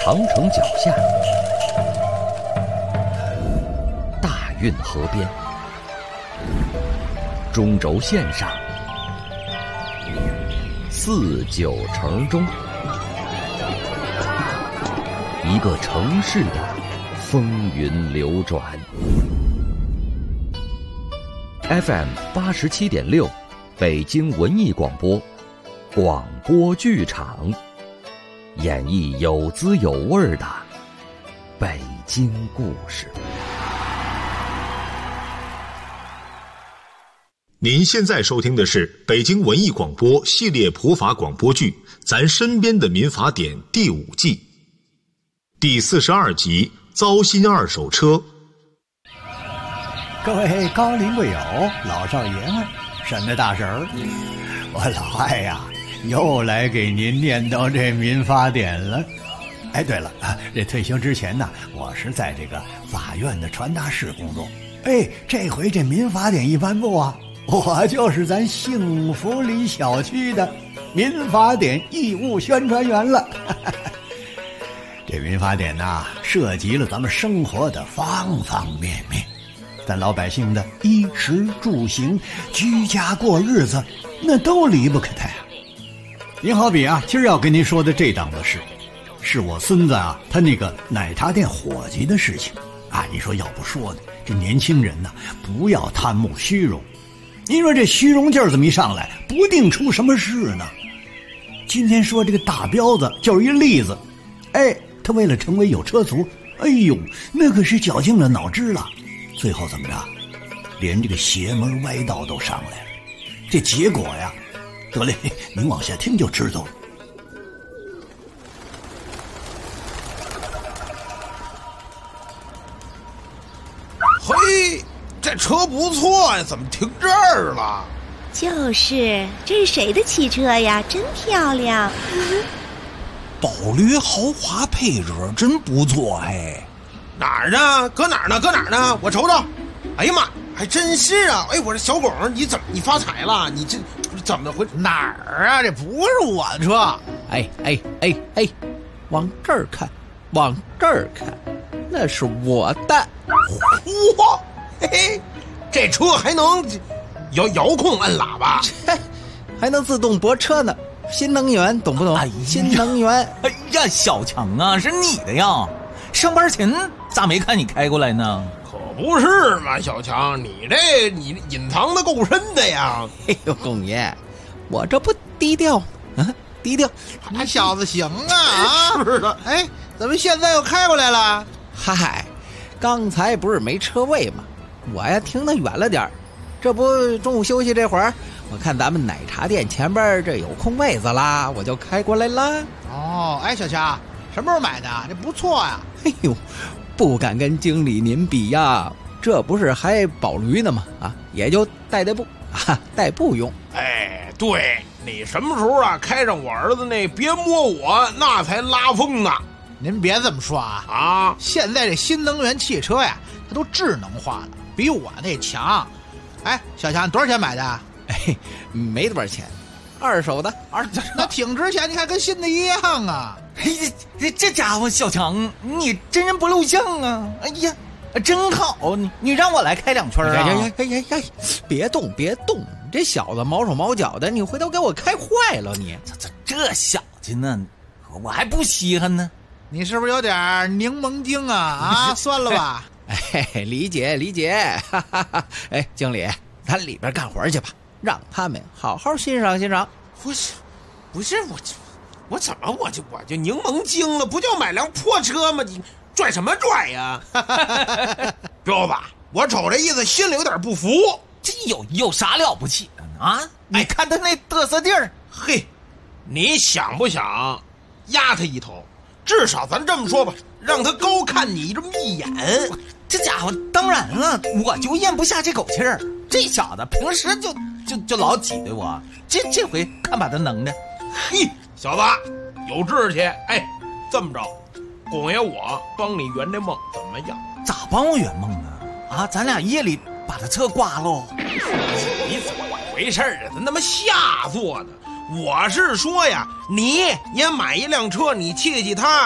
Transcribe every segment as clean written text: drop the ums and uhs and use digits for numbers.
长城脚下，大运河边，中轴线上，四九城中，一个城市的风云流转。FM 87.6，北京文艺广播，广播剧场，演绎有滋有味的北京故事。 您现在收听的是北京文艺广播系列普法广播剧《咱身边的民法典》第5季第42集糟心二手车。 各位高龄贵友、老少爷们、婶子大婶儿，我老艾呀，又来给您念叨这民法典了。哎，对了，这退休之前呢，我是在这个法院的传达室工作。哎，这回这民法典一颁布啊，我就是咱幸福里小区的民法典义务宣传员了。这民法典呐，涉及了咱们生活的方方面面，咱老百姓的衣食住行、居家过日子，那都离不开它呀。您好比啊，今儿要跟您说的这档子事，是我孙子啊，他那个奶茶店伙计的事情啊。你说要不说呢，这年轻人呢，不要贪慕虚荣。您说这虚荣劲儿这么一上来，不定出什么事呢。今天说这个大彪子就是一例子。哎，他为了成为有车族，哎呦，那可是绞尽了脑汁了。最后怎么着，连这个邪门歪道都上来了。这结果呀，得嘞，您往下听就知道了。 嘿，这车不错呀，怎么停这儿了？ 就是，这是谁的汽车呀？真漂亮。 宝驴豪华配置真不错哎。 哪儿呢？搁哪儿呢？搁哪儿呢？我瞅瞅。哎呀妈，还真是啊！哎，我这小巩，你发财了？你这怎么回事？ 哪儿啊？这不是我的车。哎，往这儿看，往这儿看，那是我的。 嚯，嘿嘿，这车还能遥控按喇叭， 还能自动泊车呢。新能源，懂不懂？新能源。哎呀，小强啊，是你的呀！上班前咋没看你开过来呢？ 可不是嘛，小强，你隐藏的够深的呀！ 哎呦，公爷，我这不低调啊，低调。 你小子行啊！是的，哎，怎么现在又开过来了？ 嗨，刚才不是没车位吗？我呀停得远了点，这不中午休息这会儿，我看咱们奶茶店前边这有空位子啦，我就开过来啦。 哦，哎，小强，什么时候买的？这不错呀。 哎呦，不敢跟经理您比呀，这不是还保驴呢吗？啊，也就代步用。 哎，对，你什么时候啊开上我儿子那别摸我，那才拉风呢。 您别这么说啊！现在这新能源汽车呀，它都智能化了，比我那强。哎，小强，多少钱买的？ 哎，没多少钱，二手的。 那挺值钱，你看跟新的一样啊！ 这家伙小强，你真人不露相啊！哎呀，真好，你让我来开2圈啊！哎，别动，这小子毛手毛脚的，你回头给我开坏了你！这小子呢，我还不稀罕呢。 你是不是有点柠檬精啊？算了吧。 哎，理解。哈哈哈。哎，经理，咱里边干活去吧，让他们好好欣赏欣赏。 不是我怎么我就柠檬精了？不就买辆破车吗？你拽什么拽呀？彪子，我瞅这意思，心里有点不服。 这有啥了不起的呢？啊，你看他那嘚瑟劲儿。 嘿，你想不想压他一头？至少咱这么说吧，让他高看你这么一眼。 这家伙当然了，我就咽不下这口气儿。这小子平时就老挤兑我，这回看把他能的。 嘿，小子有志气。哎，这么着，公爷我帮你圆这梦怎么样？ 咋帮我圆梦呢？啊，咱俩夜里把他车刮喽。 你怎么回事啊？他那么下作呢？我是说呀，你也买一辆车，你气气他，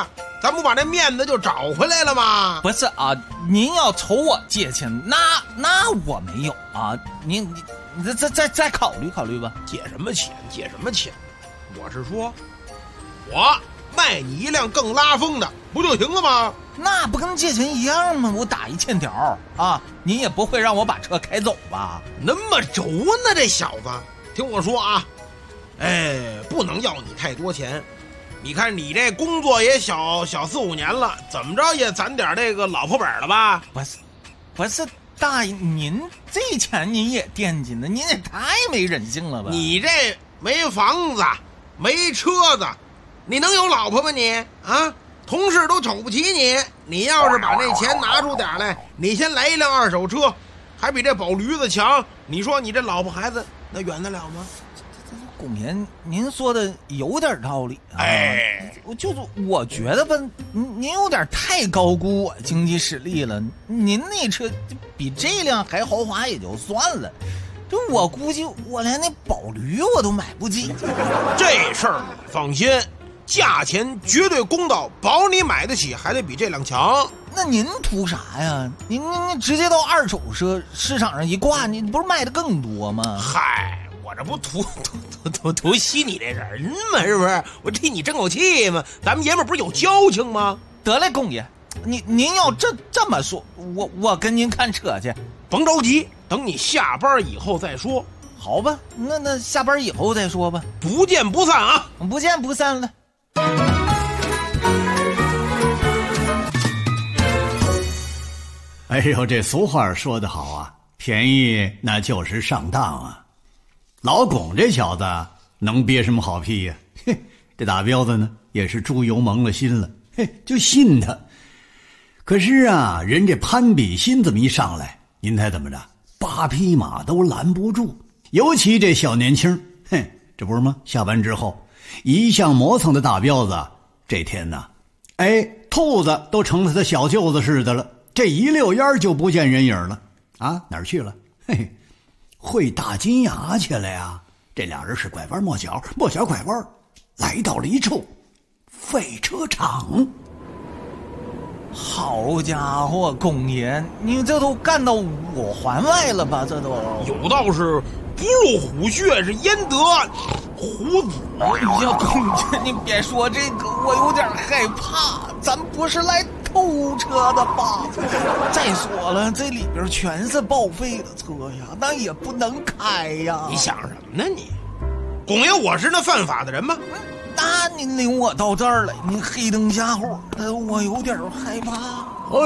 咱不把这面子就找回来了吗？ 不是啊，您要瞅我借钱，那我没有啊，你再考虑考虑吧。 借什么钱？借什么钱？我是说，我卖你一辆更拉风的，不就行了吗？ 那不跟借钱一样吗？我打一欠条啊，您也不会让我把车开走吧？ 那么轴呢，这小子，听我说啊，不能要你太多钱。你看你这工作也小4、5年了，怎么着也攒点这个老婆本了吧？ 不是，大爷，您这钱您也惦记呢，您也太没人性了吧？ 你这没房子，没车子，你能有老婆吗你？啊，同事都瞅不起你。你要是把那钱拿出点来，你先来一辆二手车，还比这保驴子强。你说你这老婆孩子那圆得了吗？ 公爷，您说的有点道理啊。我觉得吧，您有点太高估我经济实力了。您那车比这辆还豪华也就算了，这我估计我连那保驴我都买不起。 这事儿放心，价钱绝对公道，保你买得起，还得比这辆强。 那您图啥呀？您直接到二手车市场上一挂，你不是卖的更多吗？ 嗨，我这不图吸你这人吗？是不是？我替你争口气吗？咱们爷们不是有交情吗？ 得嘞，公爷，您要这么说，我跟您看车去。 甭着急，等你下班以后再说。 好吧，那下班以后再说吧。 不见不散啊！ 不见不散了。 哎呦，这俗话说得好啊，便宜那就是上当啊。老巩这小子能憋什么好屁呀？嘿，这大彪子呢也是猪油蒙了心了，嘿，就信他。可是啊，人这攀比心这么一上来，您猜怎么着？8匹马都拦不住。尤其这小年轻，嘿，这不是吗？下班之后，一向磨蹭的大彪子，这天呢，兔子都成了他小舅子似的了。这一溜烟就不见人影了啊，哪儿去了？嘿嘿，会大金牙去了呀！这俩人是拐弯抹角拐弯，来到了一处废车场。 好家伙，公爷，你这都干到5环外了吧？这都有道是不入虎穴，是焉得虎子。 哎呀，公爷，你别说这个，我有点害怕。咱不是来偷车的吧？再说了，这里边全是报废的车呀，那也不能开呀。 你想什么呢你？公爷，我是那犯法的人吗？ 那您领我到这儿来，您黑灯瞎火的，我有点害怕。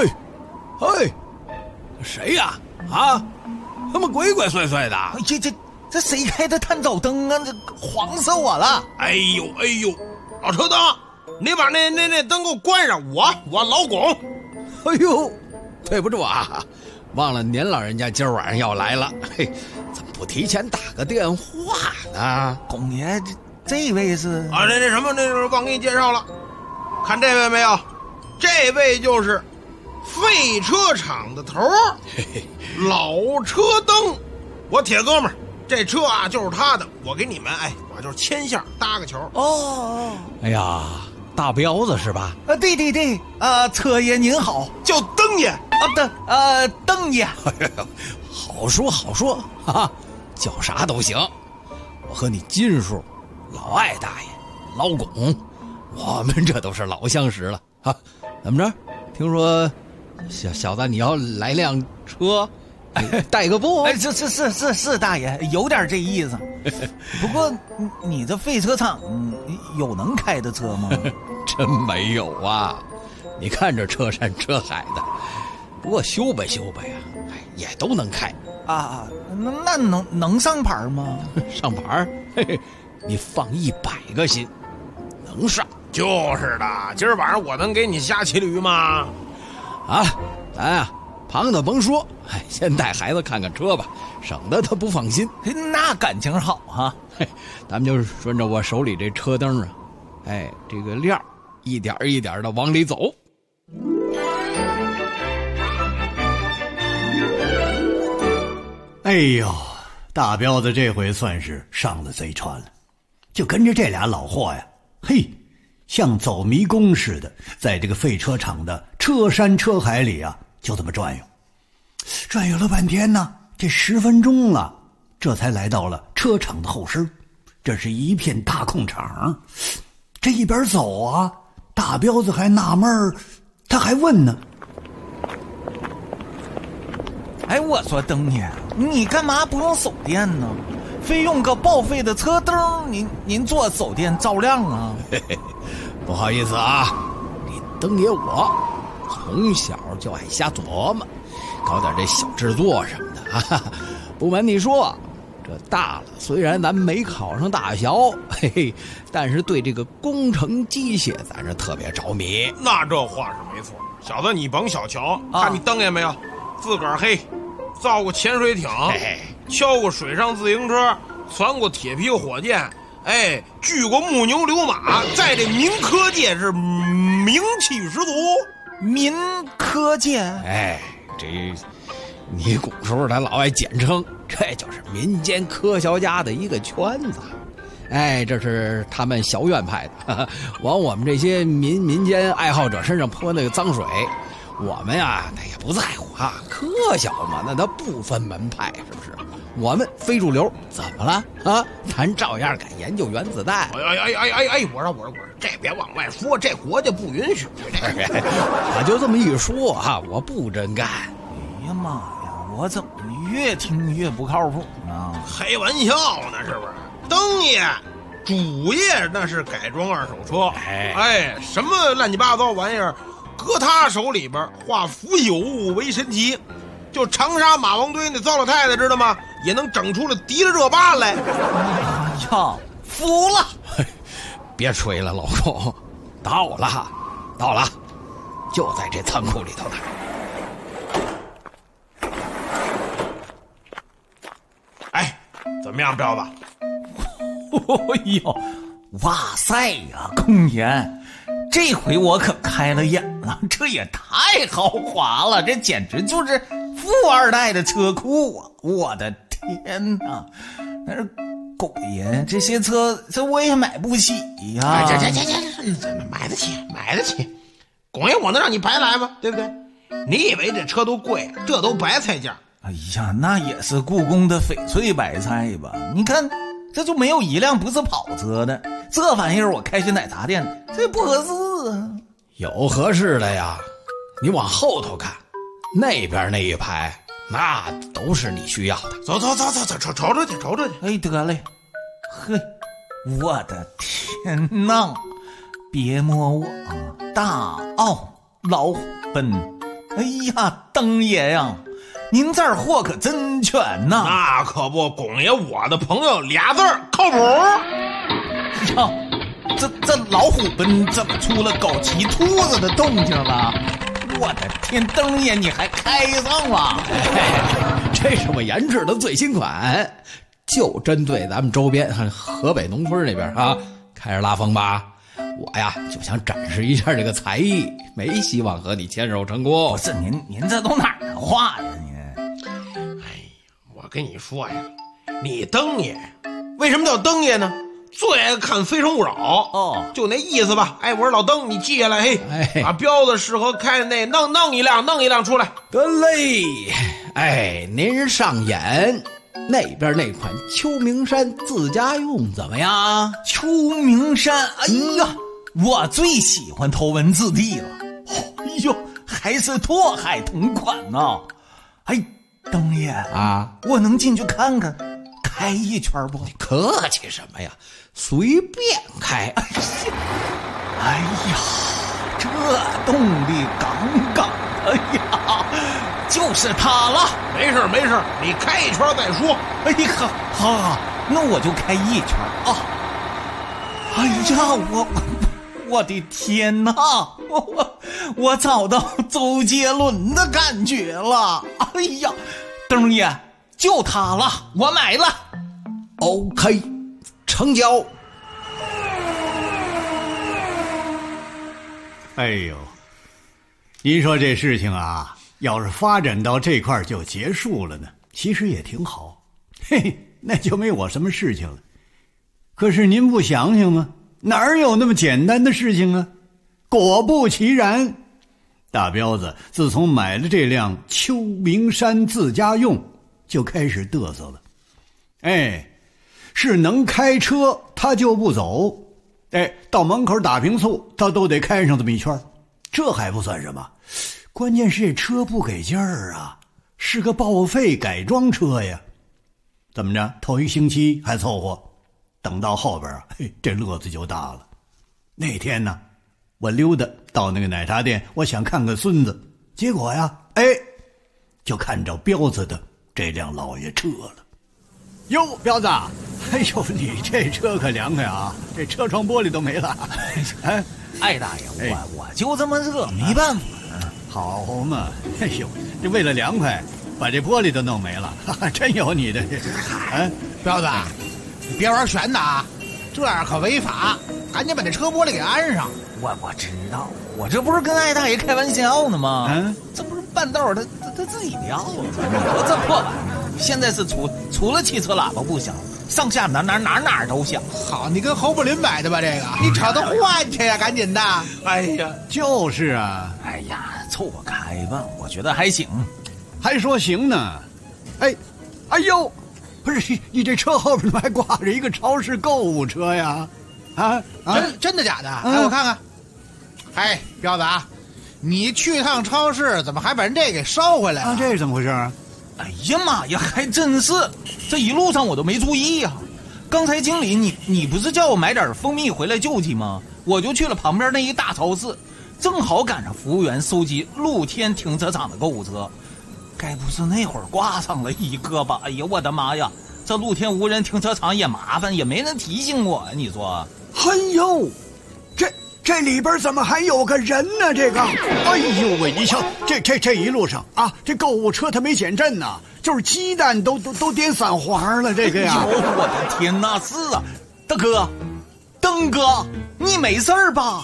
谁呀？啊，他妈鬼鬼祟祟的！ 这谁开的探照灯啊？这晃死我了！ 哎呦，老车灯，你把那灯给我关上！我老巩。 哎呦，对不住啊，忘了您老人家今儿晚上要来了。嘿，怎么不提前打个电话呢？ 公爷，这位是啊，那忘给你介绍了，看这位没有？这位就是废车厂的头儿，老车灯。我铁哥们儿，这车啊就是他的，我给你们我就是牵线搭个球。 哦， 哎呀，大彪子是吧？ 对，车爷您好， 叫灯爷灯爷。 好说啊，叫啥都行。我和你金叔、老艾大爷、老巩，我们这都是老相识了啊。怎么着？听说小子你要来辆车？带个步？ 是大爷，有点这意思。不过你这废车厂有能开的车吗？ 真没有啊！你看这车山车海的，不过修吧呀，也都能开啊。那能上牌吗？ 上牌？嘿嘿，你放100个心，能上。 就是的，今儿晚上我能给你瞎骑驴吗？ 啊，咱啊。旁的甭说，先带孩子看看车吧，省得他不放心。 那感情好哈， 咱们就顺着我手里这车灯啊，这个链一点一点的往里走。 哎呦，大彪子这回算是上了贼船了，就跟着这俩老货呀，嘿， 像走迷宫似的，在这个废车场的车山车海里啊，就这么转悠。转悠了半天呢，这10分钟了，这才来到了车场的后身。这是一片大空场，这一边走啊，大彪子还纳闷儿，他还问呢：“ 哎，我说灯爷，你干嘛不用手电呢？非用个报废的车灯，您做手电照亮啊？” 嘿嘿，不好意思啊，你灯爷我从小就爱瞎琢磨，搞点这小制作什么的啊。不瞒你说，这大了，虽然咱没考上大学，嘿嘿，但是对这个工程机械咱是特别着迷。 那这话是没错，小子你甭小瞧，看你灯爷没有，自个儿嘿，造过潜水艇，敲过水上自行车，传过铁皮火箭，哎，锯过木牛流马，在这民科界是名气十足。 民科界， 哎，这你古时候咱老爱简称，这就是民间科学家的一个圈子。哎，这是他们小院派的，呵呵，往我们这些民间爱好者身上泼那个脏水。我们呀，那也不在乎啊，科学嘛，那它不分门派，是不是？我们非主流，怎么了啊？咱照样敢研究原子弹。 哎，我说，这别往外说，这国家不允许。 我就这么一说啊，我不真干。 哎呀妈呀，我怎么越听越不靠谱呢？ 开玩笑呢，是不是？灯爷主业那是改装二手车，哎，什么乱七八糟玩意儿，搁他手里边化腐朽物为神奇。就长沙马王堆那糟老太太知道吗？也能整出了迪丽热巴来。 哎呀，服了！ 别吹了，老公，到了，就在这仓库里头呢。 哎，怎么样，彪子？ 哎呦，哇塞呀，空爷！这回我可开了眼了，这也太豪华了，这简直就是富二代的车库啊！我的天哪，那是狗爷，这些车这我也买不起呀！ 这买得起，狗爷我能让你白来吗？对不对？你以为这车都贵，这都白菜价？ 哎呀，那也是故宫的翡翠白菜吧？你看，这就没有一辆不是跑车的。这玩意儿我开去奶茶店，这不合适啊。 有合适的呀，你往后头看，那边那一排，那都是你需要的。 走，瞅着去。 哎，得嘞。嘿，我的天哪！别摸我啊，大奥老虎奔！哎呀，灯爷呀，您这儿货可真全呐！ 那可不，公爷我的朋友俩字儿靠谱。 呀，这老虎奔怎么出了枸杞兔子的动静了？我的天，灯爷你还开上了！ 这是我研制的最新款，就针对咱们周边河北农村那边啊，开始拉风吧。我呀就想展示一下这个才艺，没希望和你牵手成功。 不是您这都哪儿的话呀您？ 哎呀，我跟你说呀，你灯爷为什么叫灯爷呢？最爱看《非诚勿扰》 哦， 就那意思吧。哎，我说老灯，你记下来，嘿，把彪子适合开的那弄一辆出来。 得嘞，哎，您上演那边那款秋名山自家用怎么样？ 秋名山，哎呀，我最喜欢头文字 D 了。哎呦，还是拓海同款呢。哎，灯爷啊， 我能进去看看？开一圈不？ 你客气什么呀？随便开。 哎呀，这动力杠杠，哎呀，就是它了。 没事，你开一圈再说。 哎呀，好，那我就开一圈啊。哎呀，我的天哪，我找到周杰伦的感觉了。哎呀，灯爷，就它了，我买了。 OK， 成交。 哎呦，您说这事情啊，要是发展到这块就结束了呢，其实也挺好。嘿，那就没我什么事情了。可是您不想想吗？ 哪有那么简单的事情啊？果不其然，大彪子自从买了这辆秋名山自家用，就开始嘚瑟了。是能开车他就不走，到门口打瓶醋他都得开上这么一圈。这还不算什么，关键是这车不给劲儿啊，是个报废改装车呀。怎么着，头一星期还凑合，等到后边这乐子就大了。那天呢，我溜达到那个奶茶店，我想看看孙子，结果呀，就看着彪子的这辆老爷车了。哟，彪子，你这车可凉快啊，这车窗玻璃都没了。 艾大爷，我就这么热，没办法。 好嘛，这为了凉快，把这玻璃都弄没了，真有你的这。 彪子，你别玩悬的啊，这样可违法，赶紧把这车玻璃给安上。 我知道，我这不是跟艾大爷开玩笑呢吗？这不是半道他自己掉了。我这破玩意儿，现在是除了汽车喇叭不响，上下哪都响。 好，你跟侯宝林买的吧？这个你找他换去呀，赶紧的。 哎呀， 就是啊。 哎呀，凑合开吧，我觉得还行。 还说行呢？哎呦，不是你这车后边还挂着一个超市购物车呀？ 真的假的？我看看。彪子啊，你去趟超市怎么还把人这给捎回来了？ 这是怎么回事啊？ 哎呀妈呀，还真是，这一路上我都没注意呀。刚才经理你不是叫我买点蜂蜜回来救济吗？我就去了旁边那一大超市，正好赶上服务员收集露天停车场的购物车，该不是那会儿挂上了一个吧？哎呀，我的妈呀，这露天无人停车场也麻烦，也没人提醒我呀，你说？ 这里边怎么还有个人呢？这个，哎呦喂！你瞧，这一路上啊，这购物车它没减震呢，就是鸡蛋都点散花了。这个呀， 我的天哪！是啊，大哥，邓哥，你没事儿吧？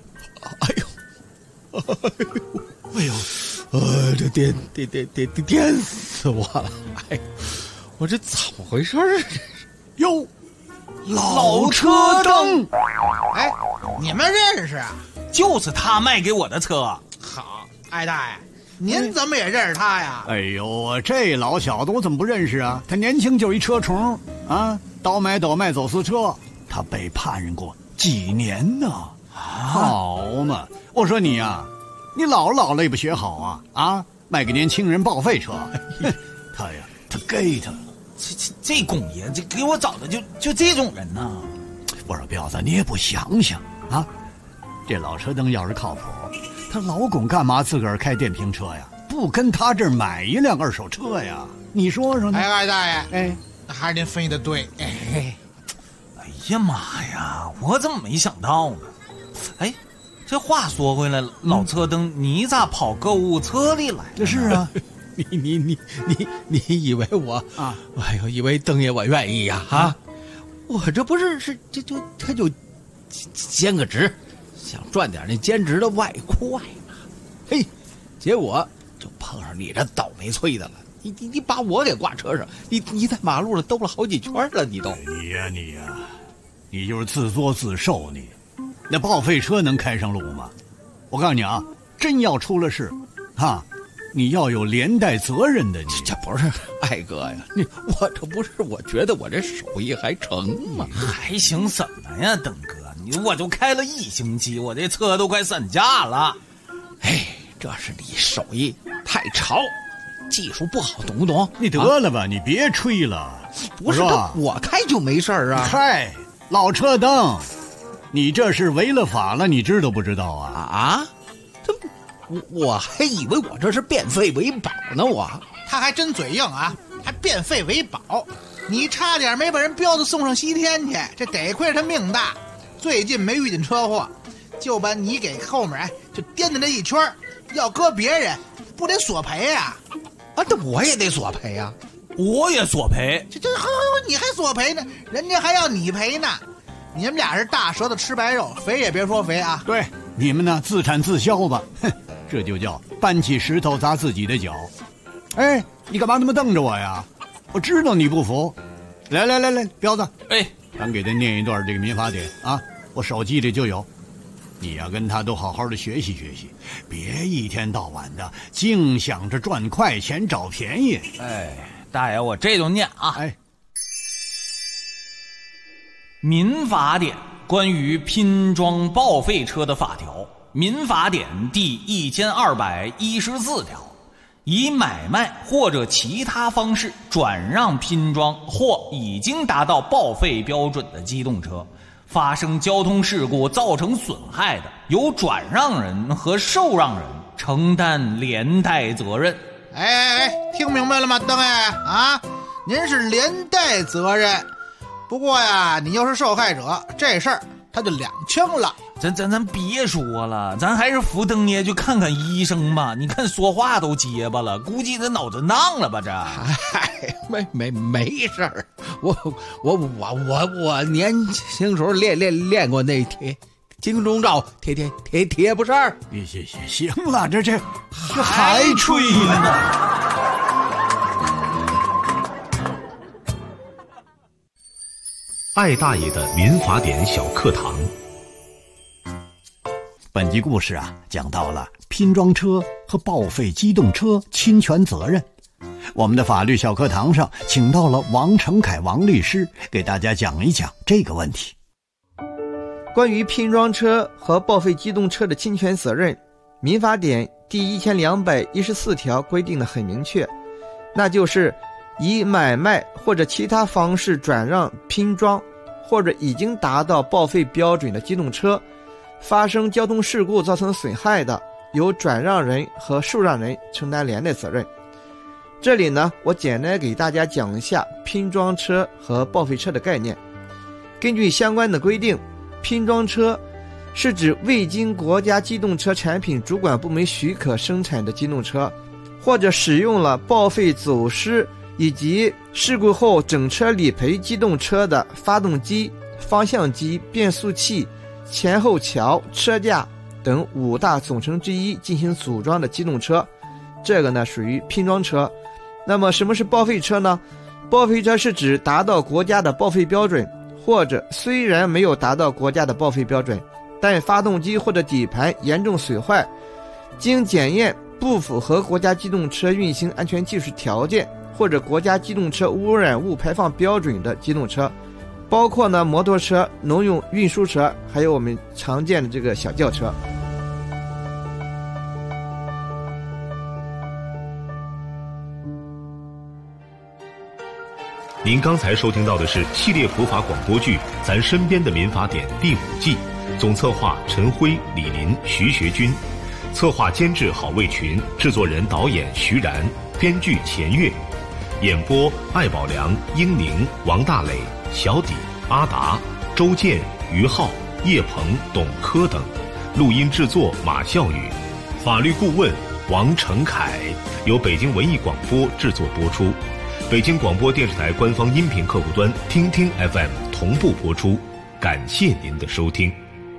这电死我了！我这怎么回事儿？ 哟，老车灯。 你们认识啊？ 就是他卖给我的车。 好，艾大爷，您怎么也认识他呀？ 哎呦，这老小子我怎么不认识啊？他年轻就一车虫啊，倒买倒卖走私车，他被判过几年呢？好嘛，我说你呀，你老了也不学好啊！卖给年轻人报废车，他给他。 这公爷这给我找的就这种人呢。 我说彪子，你也不想想啊，这老车灯要是靠谱，他老公干嘛自个儿开电瓶车呀？不跟他这儿买一辆二手车呀？你说说呢？ 艾大爷，那还是您分析的对。 哎呀妈呀，我怎么没想到呢？这话说回来了，老车灯，你咋跑购物车里来了？ 这是啊。 你以为我啊？以为灯爷我愿意呀？我这不是他就兼个职，想赚点那兼职的外快嘛。结果就碰上你这倒霉催的了。你把我给挂车上，你在马路上兜了好几圈了，你都。 你呀，你就是自作自受你。那报废车能开上路吗？我告诉你啊，真要出了事，你要有连带责任的。你这不是艾哥呀？我这不是，我觉得我这手艺还成吗？ 还行什么呀，邓哥？我就开了1星期，我这车都快散架了。 这是你手艺太潮，技术不好，懂不懂？ 你得了吧，你别吹了。 不是我开就没事儿啊。 老车灯，你这是违了法了，你知道不知道啊？ 我还以为我这是变废为宝呢， 他还真嘴硬啊，还变废为宝。你差点没把人彪子送上西天去，这得亏是他命大，最近没遇见车祸，就把你给后面就颠的那一圈，要搁别人不得索赔呀？ 这我也得索赔呀。 我也索赔。 这你还索赔呢？人家还要你赔呢。你们俩是大舌头吃白肉，肥也别说肥啊。 对，你们呢自产自销吧。这就叫搬起石头砸自己的脚。你干嘛那么瞪着我呀？我知道你不服。来，彪子， 咱给他念一段这个民法典啊。 我手机里就有。你要跟他都好好的学习学习，别一天到晚的净想着赚快钱找便宜。 哎，大爷，我这就念啊。 哎， 民法典关于拼装报废车的法条，民法典第1214条，以买卖或者其他方式转让拼装或已经达到报废标准的机动车，发生交通事故造成损害的，由转让人和受让人承担连带责任。 哎，听明白了吗，邓哎啊？您是连带责任，不过呀，你要是受害者，这事儿他就两清了。 咱别说了，咱还是扶邓爷去看看医生吧。你看说话都结巴了，估计他脑子荡了吧？这， 没事儿，我年轻时候练过那金钟罩贴不事儿。 行了，这还吹呢。 艾大爷的民法典小课堂。 本集故事啊，讲到了拼装车和报废机动车侵权责任。我们的法律小课堂上请到了王成凯王律师，给大家讲一讲这个问题。 关于拼装车和报废机动车的侵权责任，民法典第1214条规定的很明确，那就是以买卖或者其他方式转让拼装或者已经达到报废标准的机动车，发生交通事故造成损害的，由转让人和受让人承担连带责任。这里呢，我简单给大家讲一下拼装车和报废车的概念。根据相关的规定，拼装车是指未经国家机动车产品主管部门许可生产的机动车，或者使用了报废走失以及事故后整车理赔机动车的发动机、方向机、变速器、前后桥、车架等5大总成之一进行组装的机动车，这个呢属于拼装车。那么什么是报废车呢？报废车是指达到国家的报废标准，或者虽然没有达到国家的报废标准，但发动机或者底盘严重损坏，经检验不符合国家机动车运行安全技术条件或者国家机动车污染物排放标准的机动车，包括呢摩托车、农用运输车，还有我们常见的这个小轿车。 您刚才收听到的是系列普法广播剧《咱身边的民法典》第5季，总策划陈辉、李林、徐学军，策划监制郝卫群，制作人导演徐然，编剧钱月，演播艾宝良、英宁、王大磊、小底、阿达、周建、于浩、叶鹏、董科等，录音制作马笑宇，法律顾问王成凯，由北京文艺广播制作播出。北京广播电视台官方音频客户端听听 FM 同步播出，感谢您的收听。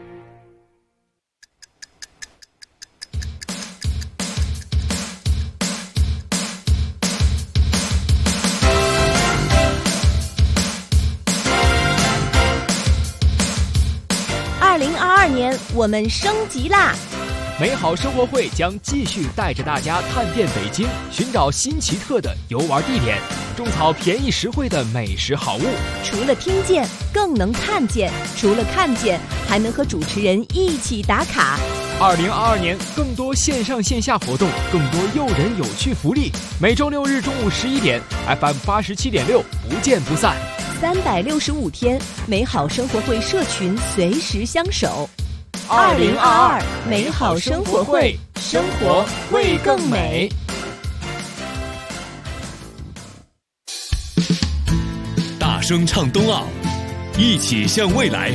2022年我们升级啦！ 美好生活会将继续带着大家探遍北京，寻找新奇特的游玩地点，种草便宜实惠的美食好物。 除了听见，更能看见；除了看见，还能和主持人一起打卡。 2022年，更多线上线下活动，更多诱人有趣福利。每周6日中午11点 ，FM 87.6，不见不散。 365天，美好生活会社群随时相守。2022美好生活会，生活会更美。 大声唱冬奥，一起向未来。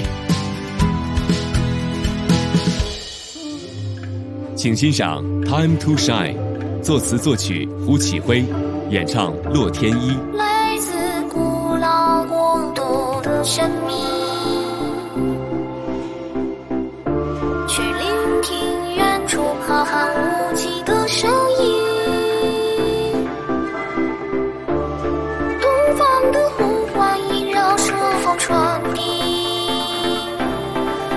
请欣赏《Time to Shine》，作词作曲胡启辉，演唱洛天依。 来自古老国度的神秘，去聆听远处浩瀚无际的声音，东方的呼唤萦绕顺风传递，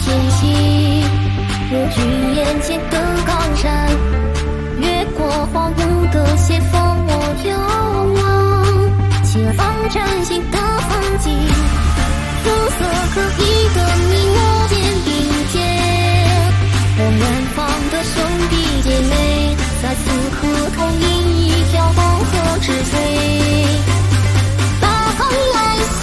前行，我举眼前的高山，越过荒芜的斜峰，我遥望前方崭新的风景，肤色可疑的你我肩并肩，我远方的兄弟姐妹在此刻同饮一条黄河之水，大航蓝色。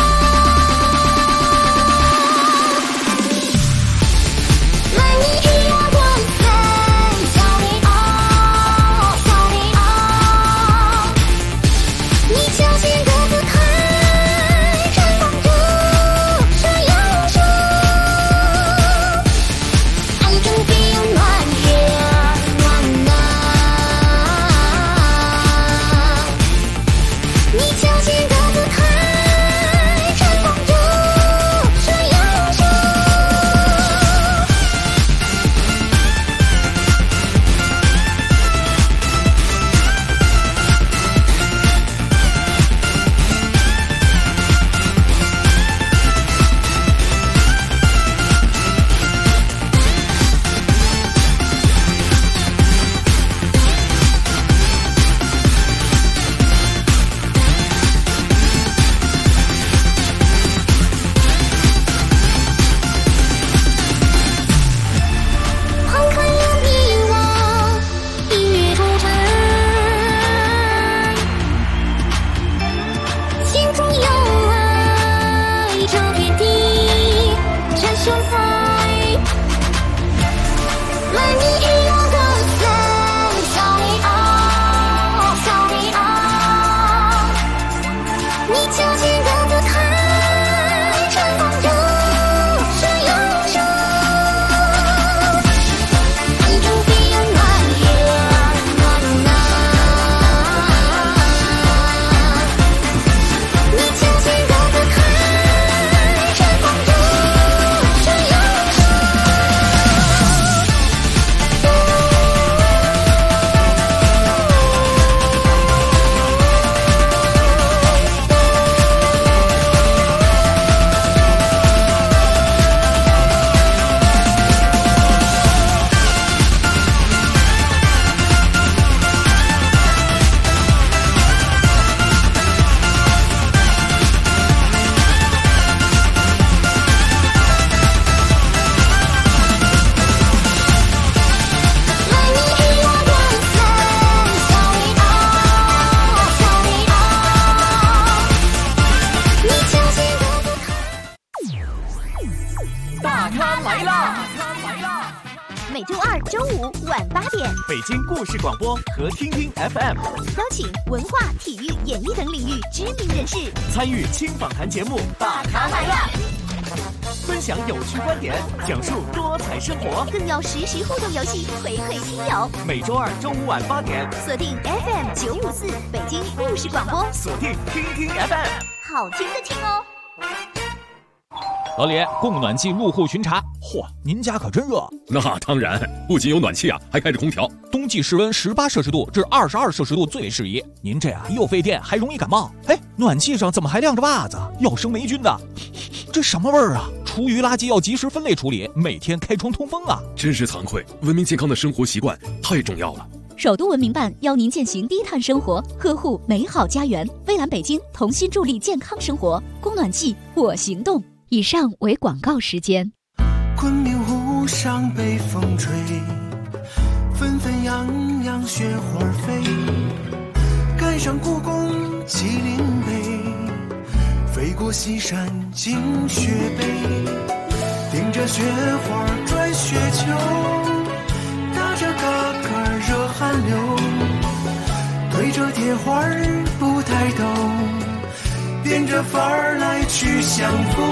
每周二、周五晚8点， 北京故事广播和听听 FM 邀请文化、体育、演艺等领域知名人士参与轻访谈节目《大咖来了》，分享有趣观点，讲述多彩生活， 更有实时互动游戏回馈听友。 每周二、周五晚8点， 锁定 FM 954北京故事广播， 锁定听听 FM， 好听的听哦。 老李，供暖气入户巡查。嚯，您家可真热。 那当然，不仅有暖气啊，还开着空调。 冬季室温18摄氏度至22摄氏度最适宜。您这又费电，还容易感冒。哎，暖气上怎么还晾着袜子？要生霉菌的。这什么味儿啊？厨余垃圾要及时分类处理，每天开窗通风啊。 真是惭愧，文明健康的生活习惯太重要了。 首都文明办邀您践行低碳生活，呵护美好家园。蔚蓝北京同心助力健康生活，供暖气我行动。以上为广告时间。 昆明湖上北风吹，纷纷扬扬雪花飞，赶上故宫麒麟碑，飞过西山进雪北，顶着雪花转雪球，打着嘎嘎热汗流，对着铁花不抬头，变着法儿来去相逢。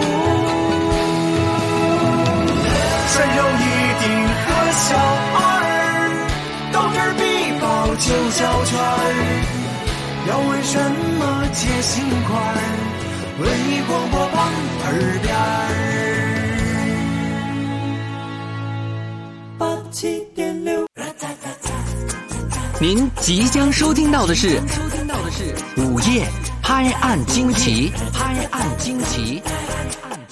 山有一定和小二，斗智必报9小圈儿。要问什么解心块儿？文艺广播榜耳边儿。87.6。 您即将收听到的是午夜拍案惊奇。